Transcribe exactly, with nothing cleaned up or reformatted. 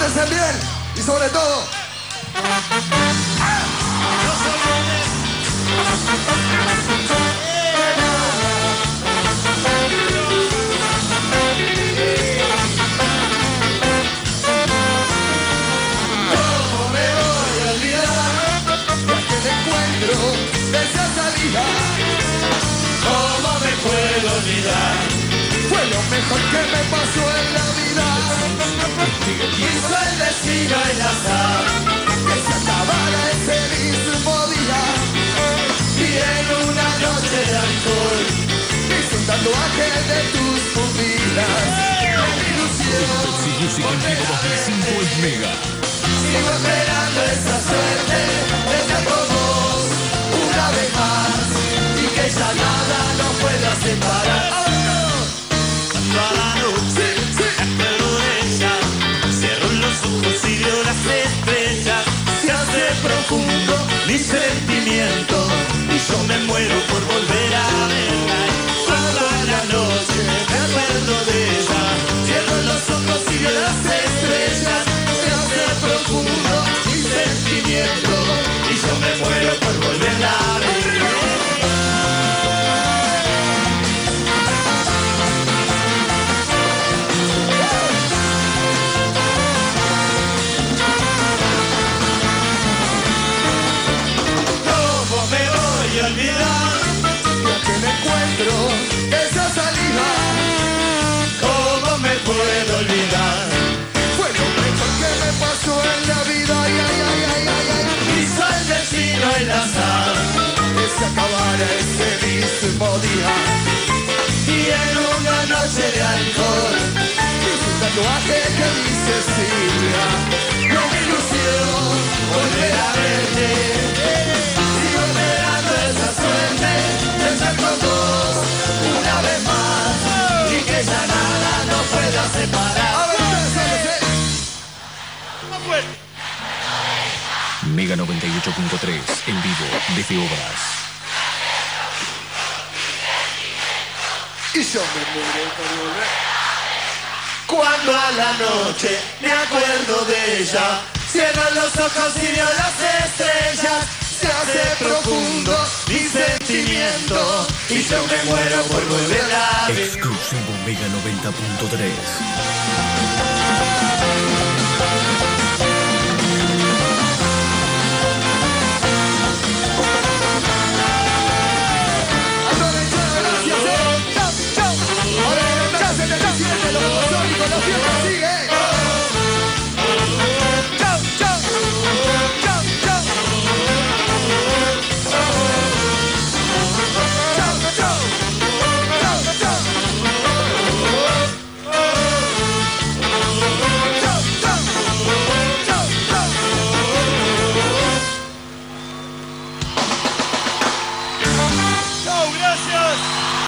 Pórtense bien y sobre todo... ¿Cómo me voy a olvidar de aquel encuentro, de esa salida? ¿Cómo me puedo olvidar? Fue lo mejor que me pasó en la vida. Hizo el destino el azar Que se acabara ese mismo día. y en una noche de alcohol Hice un tatuaje de tus pupilas. Mi ilusión. Music volver en a dos mil cinco verte. es Mega. sigo esperando esa suerte de estar con vos una vez más y que ya nada nos pueda separar. Cuando a la noche me acuerdo de ella, cierro los ojos y veo las estrellas, se hace profundo mi sentimiento y yo me muero por volver a verla. Cuando a la noche me acuerdo de ella, cierro los ojos y veo las estrellas, se hace profundo mi sentimiento y yo me muero por volverla a ver. ¿Cómo me voy a olvidar? De aquel encuentro, de esa salida. ¿Cómo me puedo olvidar? Fue lo mejor que me pasó en la vida. Ay, ay, ay, ay, ay, ay. Hizo el destino el azar Que se acabara ese mismo día. y en una noche de alcohol Hice un tatuaje que dice Silvia. no me ilusión volver a verte. Sigo esperando esa suerte de estar con vos una vez más y que ya nada nos pueda separar. A ver, ustedes, Mega noventa y ocho punto tres en vivo desde Obras. y yo me muero por volver. Cuando a la noche me acuerdo de ella, cierro los ojos y veo las estrellas, se hace profundo mi sentimiento y yo me muero por volver a ver. Exclusivo Mega noventa punto tres.